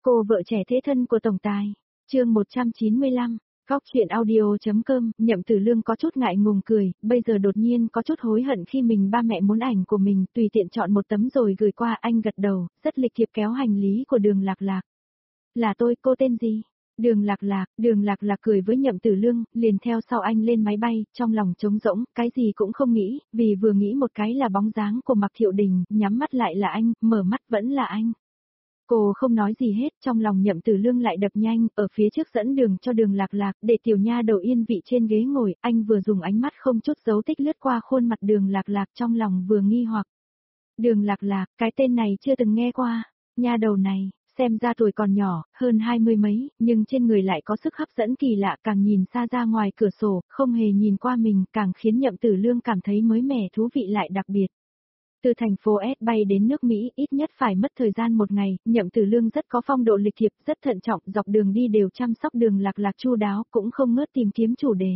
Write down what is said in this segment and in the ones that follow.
Cô vợ trẻ thế thân của tổng tài. Chương 195. Góc truyện audio.com. Nhậm Tử Lương có chút ngại ngùng cười, bây giờ đột nhiên có chút hối hận khi mình ba mẹ muốn ảnh của mình, tùy tiện chọn một tấm rồi gửi qua. Anh gật đầu, rất lịch thiệp kéo hành lý của Đường Lạc Lạc. Là tôi, cô tên gì? Đường Lạc Lạc cười với Nhậm Tử Lương, liền theo sau anh lên máy bay, trong lòng trống rỗng, cái gì cũng không nghĩ, vì vừa nghĩ một cái là bóng dáng của Mạc Thiệu Đình, nhắm mắt lại là anh, mở mắt vẫn là anh. Cô không nói gì hết, trong lòng Nhậm Tử Lương lại đập nhanh, ở phía trước dẫn đường cho Đường Lạc Lạc, để tiểu nha đầu yên vị trên ghế ngồi, anh vừa dùng ánh mắt không chút dấu tích lướt qua khuôn mặt Đường Lạc Lạc, trong lòng vừa nghi hoặc. Đường Lạc Lạc, cái tên này chưa từng nghe qua, nha đầu này, xem ra tuổi còn nhỏ, hơn 20 mấy, nhưng trên người lại có sức hấp dẫn kỳ lạ, càng nhìn xa ra ngoài cửa sổ, không hề nhìn qua mình, càng khiến Nhậm Tử Lương cảm thấy mới mẻ thú vị lại đặc biệt. Từ thành phố S bay đến nước Mỹ ít nhất phải mất thời gian một ngày, Nhậm Tử Lương rất có phong độ lịch thiệp, rất thận trọng, dọc đường đi đều chăm sóc Đường Lạc Lạc chu đáo, cũng không ngớt tìm kiếm chủ đề.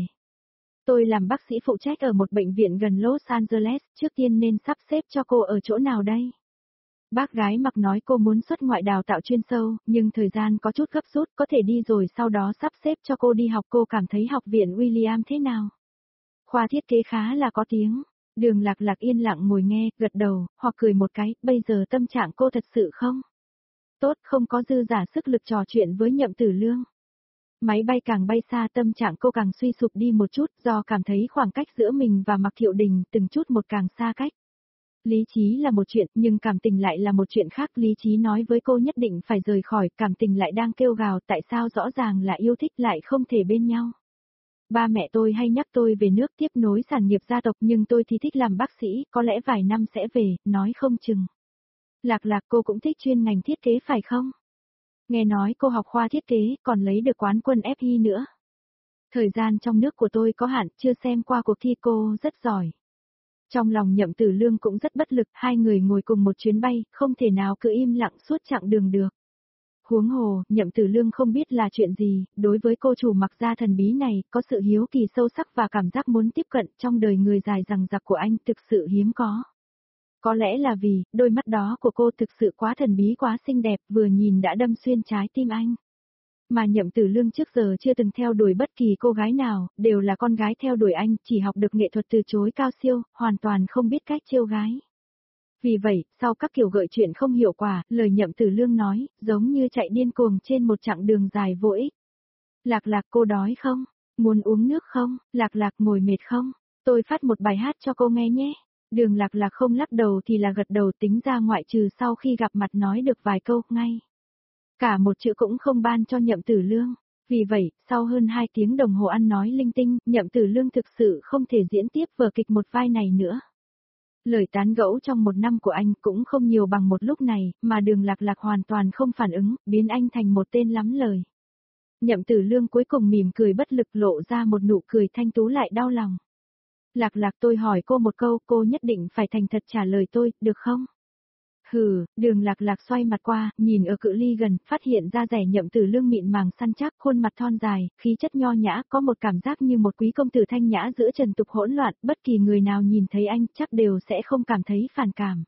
Tôi làm bác sĩ phụ trách ở một bệnh viện gần Los Angeles, trước tiên nên sắp xếp cho cô ở chỗ nào đây? Bác gái mặc nói cô muốn xuất ngoại đào tạo chuyên sâu, nhưng thời gian có chút gấp rút, có thể đi rồi sau đó sắp xếp cho cô đi học. Cô cảm thấy học viện William thế nào? Khoa thiết kế khá là có tiếng. Đường Lạc Lạc yên lặng ngồi nghe, gật đầu, hoặc cười một cái, bây giờ tâm trạng cô thật sự không? Tốt, không có dư giả sức lực trò chuyện với Nhậm Tử Lương. Máy bay càng bay xa tâm trạng cô càng suy sụp đi một chút, do cảm thấy khoảng cách giữa mình và Mạc Thiệu Đình từng chút một càng xa cách. Lý trí là một chuyện, nhưng cảm tình lại là một chuyện khác. Lý trí nói với cô nhất định phải rời khỏi, cảm tình lại đang kêu gào tại sao rõ ràng là yêu thích lại không thể bên nhau. Ba mẹ tôi hay nhắc tôi về nước tiếp nối sản nghiệp gia tộc, nhưng tôi thì thích làm bác sĩ, có lẽ vài năm sẽ về, nói không chừng. Lạc Lạc, cô cũng thích chuyên ngành thiết kế phải không? Nghe nói cô học khoa thiết kế, còn lấy được quán quân FI nữa. Thời gian trong nước của tôi có hạn, chưa xem qua cuộc thi. Cô rất giỏi. Trong lòng Nhậm Tử Lương cũng rất bất lực, hai người ngồi cùng một chuyến bay, không thể nào cứ im lặng suốt chặng đường được. Huống hồ, Nhậm Tử Lương không biết là chuyện gì, đối với cô chủ Mạc gia thần bí này, có sự hiếu kỳ sâu sắc và cảm giác muốn tiếp cận. Trong đời người dài dằng dặc của anh thực sự hiếm có. Có lẽ là vì, đôi mắt đó của cô thực sự quá thần bí, quá xinh đẹp, vừa nhìn đã đâm xuyên trái tim anh. Mà Nhậm Tử Lương trước giờ chưa từng theo đuổi bất kỳ cô gái nào, đều là con gái theo đuổi anh, chỉ học được nghệ thuật từ chối cao siêu, hoàn toàn không biết cách trêu gái. Vì vậy, sau các kiểu gợi chuyện không hiệu quả, lời Nhậm Tử Lương nói, giống như chạy điên cuồng trên một chặng đường dài vô ích. Lạc Lạc, cô đói không? Muốn uống nước không? Lạc Lạc, ngồi mệt không? Tôi phát một bài hát cho cô nghe nhé. Đường Lạc Lạc không lắc đầu thì là gật đầu, tính ra ngoại trừ sau khi gặp mặt nói được vài câu, ngay cả một chữ cũng không ban cho Nhậm Tử Lương. Vì vậy, sau hơn 2 tiếng đồng hồ ăn nói linh tinh, Nhậm Tử Lương thực sự không thể diễn tiếp vở kịch một vai này nữa. Lời tán gẫu trong một năm của anh cũng không nhiều bằng một lúc này, mà Đường Lạc Lạc hoàn toàn không phản ứng, biến anh thành một tên lắm lời. Nhậm Tử Lương cuối cùng mỉm cười bất lực, lộ ra một nụ cười thanh tú lại đau lòng. Lạc Lạc, tôi hỏi cô một câu, cô nhất định phải thành thật trả lời tôi, được không? Hừ, Đường Lạc Lạc xoay mặt qua, nhìn ở cự ly gần, phát hiện ra rẻ Nhậm Tử Lương mịn màng săn chắc, khuôn mặt thon dài, khí chất nho nhã, có một cảm giác như một quý công tử thanh nhã giữa trần tục hỗn loạn, bất kỳ người nào nhìn thấy anh chắc đều sẽ không cảm thấy phản cảm.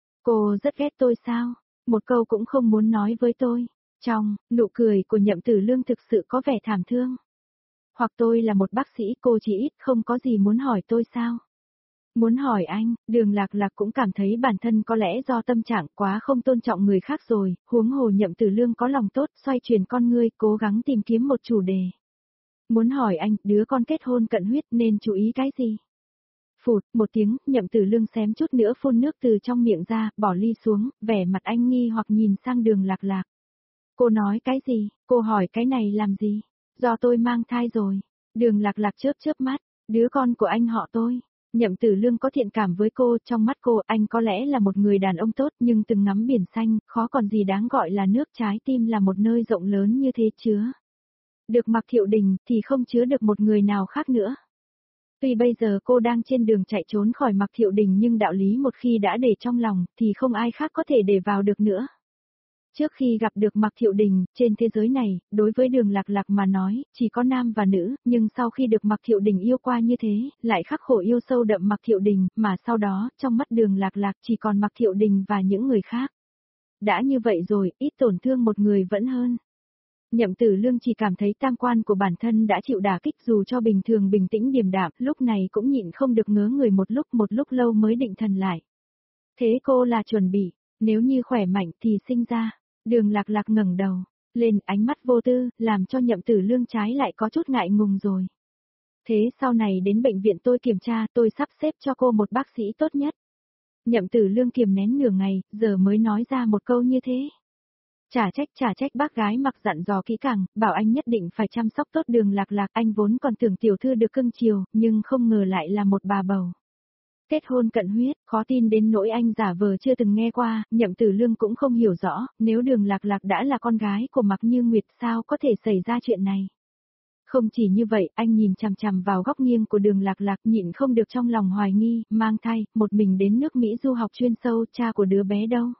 Cô rất ghét tôi sao? Một câu cũng không muốn nói với tôi. Trong nụ cười của Nhậm Tử Lương thực sự có vẻ thảm thương. Hoặc tôi là một bác sĩ, cô chỉ ít không có gì muốn hỏi tôi sao? Muốn hỏi anh, Đường Lạc Lạc cũng cảm thấy bản thân có lẽ do tâm trạng quá không tôn trọng người khác rồi, huống hồ Nhậm Tử Lương có lòng tốt, xoay chuyển con ngươi, cố gắng tìm kiếm một chủ đề. Muốn hỏi anh, đứa con kết hôn cận huyết nên chú ý cái gì? Phụt, một tiếng, Nhậm Tử Lương xém chút nữa phun nước từ trong miệng ra, bỏ ly xuống, vẻ mặt anh nghi hoặc nhìn sang Đường Lạc Lạc. Cô nói cái gì? Cô hỏi cái này làm gì? Do tôi mang thai rồi. Đường Lạc Lạc chớp chớp mắt, đứa con của anh họ tôi. Nhậm Tử Lương có thiện cảm với cô, trong mắt cô, anh có lẽ là một người đàn ông tốt, nhưng từng ngắm biển xanh, khó còn gì đáng gọi là nước. Trái tim là một nơi rộng lớn như thế chứa được Mạc Thiệu Đình, thì không chứa được một người nào khác nữa. Tuy bây giờ cô đang trên đường chạy trốn khỏi Mạc Thiệu Đình, nhưng đạo lý một khi đã để trong lòng, thì không ai khác có thể để vào được nữa. Trước khi gặp được Mạc Thiệu Đình, trên thế giới này, đối với Đường Lạc Lạc mà nói, chỉ có nam và nữ, nhưng sau khi được Mạc Thiệu Đình yêu qua như thế, lại khắc khổ yêu sâu đậm Mạc Thiệu Đình, mà sau đó, trong mắt Đường Lạc Lạc chỉ còn Mạc Thiệu Đình và những người khác. Đã như vậy rồi, ít tổn thương một người vẫn hơn. Nhậm Tử Lương chỉ cảm thấy tam quan của bản thân đã chịu đả kích, dù cho bình thường bình tĩnh điềm đạm, lúc này cũng nhịn không được ngớ người một lúc lâu mới định thần lại. Thế cô là chuẩn bị, nếu như khỏe mạnh thì sinh ra. Đường Lạc Lạc ngẩng đầu lên, ánh mắt vô tư, làm cho Nhậm Tử Lương trái lại có chút ngại ngùng rồi. Thế sau này đến bệnh viện tôi kiểm tra, tôi sắp xếp cho cô một bác sĩ tốt nhất. Nhậm Tử Lương kiềm nén nửa ngày, giờ mới nói ra một câu như thế. Chả trách bác gái mặc dặn dò kỹ càng, bảo anh nhất định phải chăm sóc tốt Đường Lạc Lạc, anh vốn còn tưởng tiểu thư được cưng chiều, nhưng không ngờ lại là một bà bầu. Kết hôn cận huyết, khó tin đến nỗi anh giả vờ chưa từng nghe qua, Nhậm Tử Lương cũng không hiểu rõ, nếu Đường Lạc Lạc đã là con gái của Mạc Như Nguyệt sao có thể xảy ra chuyện này. Không chỉ như vậy, anh nhìn chằm chằm vào góc nghiêng của Đường Lạc Lạc, nhịn không được trong lòng hoài nghi, mang thai, một mình đến nước Mỹ du học chuyên sâu, cha của đứa bé đâu?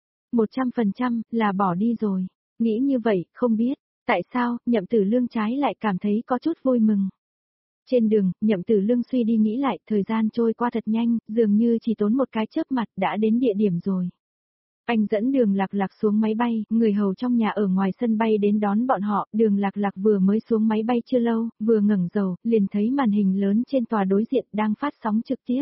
100% là bỏ đi rồi. Nghĩ như vậy, không biết, tại sao, Nhậm Tử Lương trái lại cảm thấy có chút vui mừng. Trên đường, Nhậm Tử Lương suy đi nghĩ lại, thời gian trôi qua thật nhanh, dường như chỉ tốn một cái chớp mặt đã đến địa điểm rồi. Anh dẫn Đường Lạc Lạc xuống máy bay, người hầu trong nhà ở ngoài sân bay đến đón bọn họ, Đường Lạc Lạc vừa mới xuống máy bay chưa lâu, vừa ngẩng đầu, liền thấy màn hình lớn trên tòa đối diện đang phát sóng trực tiếp.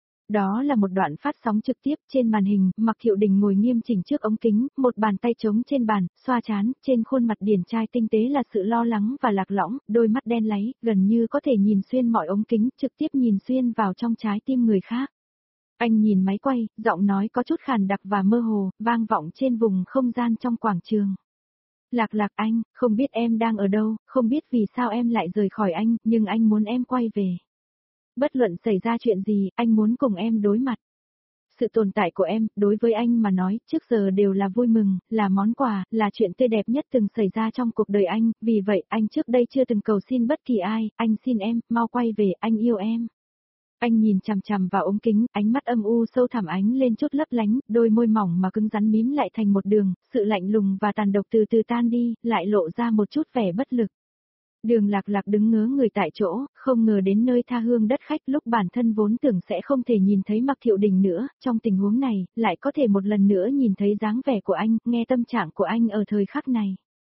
Đó là một đoạn phát sóng trực tiếp, trên màn hình, Mạc Thiệu Đình ngồi nghiêm chỉnh trước ống kính, một bàn tay trống trên bàn, xoa trán, trên khuôn mặt điển trai tinh tế là sự lo lắng và lạc lõng, đôi mắt đen láy, gần như có thể nhìn xuyên mọi ống kính, trực tiếp nhìn xuyên vào trong trái tim người khác. Anh nhìn máy quay, giọng nói có chút khàn đặc và mơ hồ, vang vọng trên vùng không gian trong quảng trường. Lạc Lạc anh, không biết em đang ở đâu, không biết vì sao em lại rời khỏi anh, nhưng anh muốn em quay về. Bất luận xảy ra chuyện gì, anh muốn cùng em đối mặt. Sự tồn tại của em, đối với anh mà nói, trước giờ đều là vui mừng, là món quà, là chuyện tươi đẹp nhất từng xảy ra trong cuộc đời anh, vì vậy, anh trước đây chưa từng cầu xin bất kỳ ai, anh xin em, mau quay về, anh yêu em. Anh nhìn chằm chằm vào ống kính, ánh mắt âm u sâu thẳm ánh lên chút lấp lánh, đôi môi mỏng mà cứng rắn mím lại thành một đường, sự lạnh lùng và tàn độc từ từ tan đi, lại lộ ra một chút vẻ bất lực. Đường Lạc Lạc đứng ngớ người tại chỗ, không ngờ đến nơi tha hương đất khách lúc bản thân vốn tưởng sẽ không thể nhìn thấy Mạc Thiệu Đình nữa, trong tình huống này, lại có thể một lần nữa nhìn thấy dáng vẻ của anh, nghe tâm trạng của anh ở thời khắc này.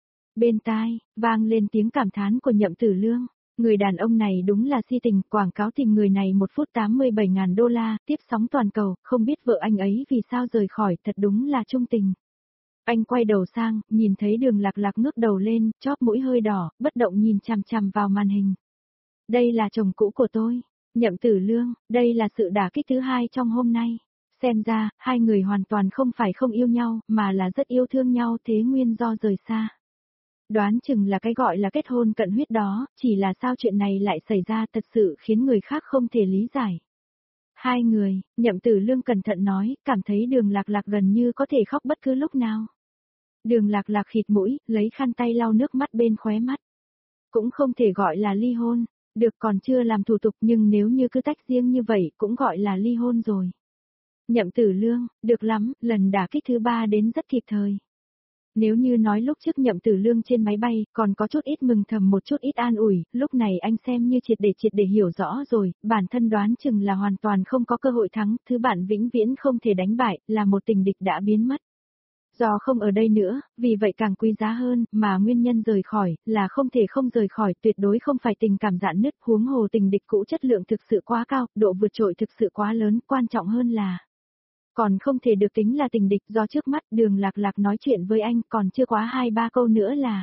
Bên tai, vang lên tiếng cảm thán của Nhậm Tử Lương. Người đàn ông này đúng là si tình, quảng cáo tìm người này 1 phút 87.000 đô la, tiếp sóng toàn cầu, không biết vợ anh ấy vì sao rời khỏi, thật đúng là trung tình. Anh quay đầu sang, nhìn thấy Đường Lạc Lạc ngước đầu lên, chóp mũi hơi đỏ, bất động nhìn chằm chằm vào màn hình. Đây là chồng cũ của tôi, Nhậm Tử Lương, đây là sự đả kích thứ hai trong hôm nay. Xem ra, hai người hoàn toàn không phải không yêu nhau, mà là rất yêu thương nhau thế nguyên do rời xa. Đoán chừng là cái gọi là kết hôn cận huyết đó, chỉ là sao chuyện này lại xảy ra thật sự khiến người khác không thể lý giải. Hai người, Nhậm Tử Lương cẩn thận nói, cảm thấy Đường Lạc Lạc gần như có thể khóc bất cứ lúc nào. Đường Lạc Lạc khịt mũi, lấy khăn tay lau nước mắt bên khóe mắt. Cũng không thể gọi là ly hôn, được còn chưa làm thủ tục nhưng nếu như cứ tách riêng như vậy cũng gọi là ly hôn rồi. Nhậm Tử Lương, được lắm, lần đả kích thứ 3 đến rất kịp thời. Nếu như nói lúc trước Nhậm Tử Lương trên máy bay, còn có chút ít mừng thầm một chút ít an ủi, lúc này anh xem như triệt để hiểu rõ rồi, bản thân đoán chừng là hoàn toàn không có cơ hội thắng, thứ bạn vĩnh viễn không thể đánh bại, là một tình địch đã biến mất. Do không ở đây nữa, vì vậy càng quý giá hơn, mà nguyên nhân rời khỏi, là không thể không rời khỏi, tuyệt đối không phải tình cảm rạn nứt, huống hồ tình địch cũ chất lượng thực sự quá cao, độ vượt trội thực sự quá lớn, quan trọng hơn là còn không thể được tính là tình địch, do trước mắt Đường Lạc Lạc nói chuyện với anh còn chưa quá 2-3 câu nữa là.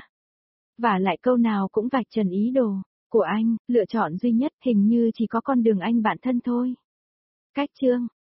Và lại câu nào cũng vạch trần ý đồ của anh, lựa chọn duy nhất hình như chỉ có con đường anh bản thân thôi. Cách chương